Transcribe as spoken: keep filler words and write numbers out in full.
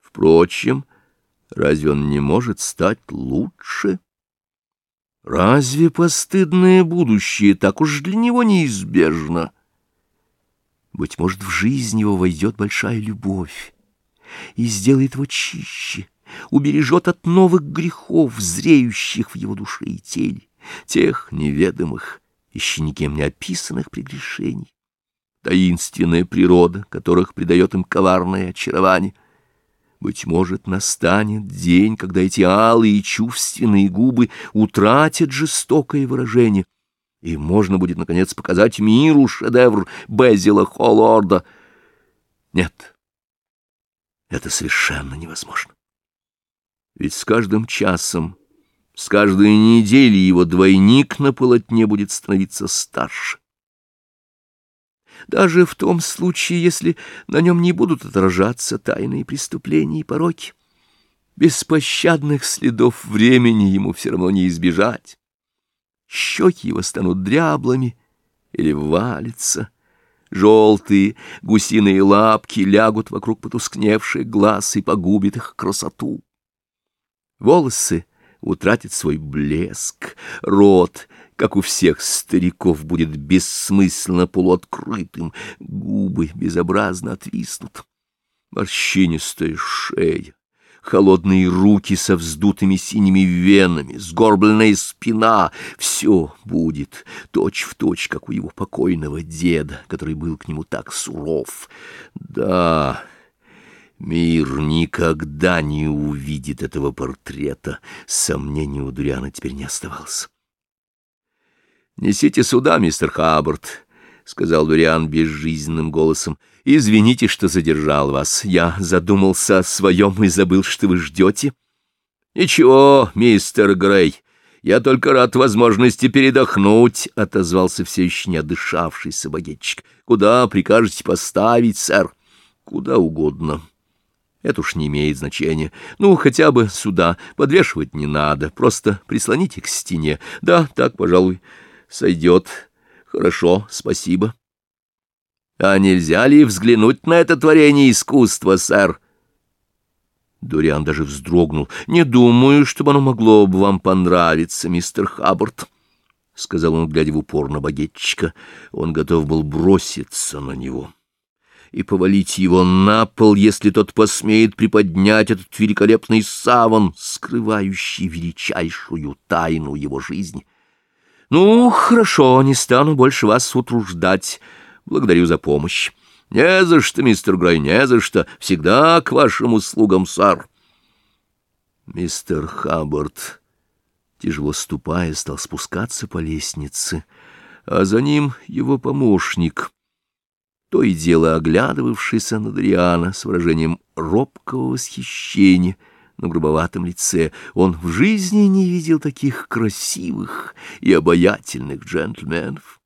Впрочем, разве он не может стать лучше? Разве постыдное будущее так уж для него неизбежно? Быть может, в жизнь его войдет большая любовь и сделает его чище, убережет от новых грехов, зреющих в его душе и теле, тех неведомых, еще никем не описанных прегрешений, таинственная природа, которых придает им коварное очарование. Быть может, настанет день, когда эти алые чувственные губы утратят жестокое выражение, и можно будет, наконец, показать миру шедевр Безила Холлорда. Нет, это совершенно невозможно. Ведь с каждым часом, с каждой неделей его двойник на полотне будет становиться старше. Даже в том случае, если на нем не будут отражаться тайные преступления и пороки, беспощадных следов времени ему все равно не избежать. Щеки его станут дряблыми или валятся, желтые гусиные лапки лягут вокруг потускневших глаз и погубят их красоту. Волосы утратят свой блеск, рот, как у всех стариков, будет бессмысленно полуоткрытым, губы безобразно отвиснут, морщинистая шея, холодные руки со вздутыми синими венами, сгорбленная спина — все будет точь-в-точь, как у его покойного деда, который был к нему так суров. Да, мир никогда не увидит этого портрета, сомнений у Дориана теперь не оставалось. «Несите сюда, мистер Хаббард», — сказал Дориан безжизненным голосом. «Извините, что задержал вас. Я задумался о своем и забыл, что вы ждете». «Ничего, мистер Грей, я только рад возможности передохнуть», — отозвался все еще не отдышавшийся багетчик. «Куда прикажете поставить, сэр?» «Куда угодно. Это уж не имеет значения. Ну, хотя бы сюда. Подвешивать не надо. Просто прислоните к стене. Да, так, пожалуй, сойдет. Хорошо, спасибо». «А нельзя ли взглянуть на это творение искусства, сэр?» Дориан даже вздрогнул. «Не думаю, чтобы оно могло бы вам понравиться, мистер Хаббард», — сказал он, глядя в упор на багетчика. Он готов был броситься на него и повалить его на пол, если тот посмеет приподнять этот великолепный саван, скрывающий величайшую тайну его жизни. «Ну, хорошо, не стану больше вас утруждать. Благодарю за помощь». «Не за что, мистер Грей, не за что. Всегда к вашим услугам, сэр». Мистер Хаббард, тяжело ступая, стал спускаться по лестнице, а за ним его помощник, то и дело оглядывавшийся на Дориана с выражением робкого восхищения на грубоватом лице. Он в жизни не видел таких красивых и обаятельных джентльменов.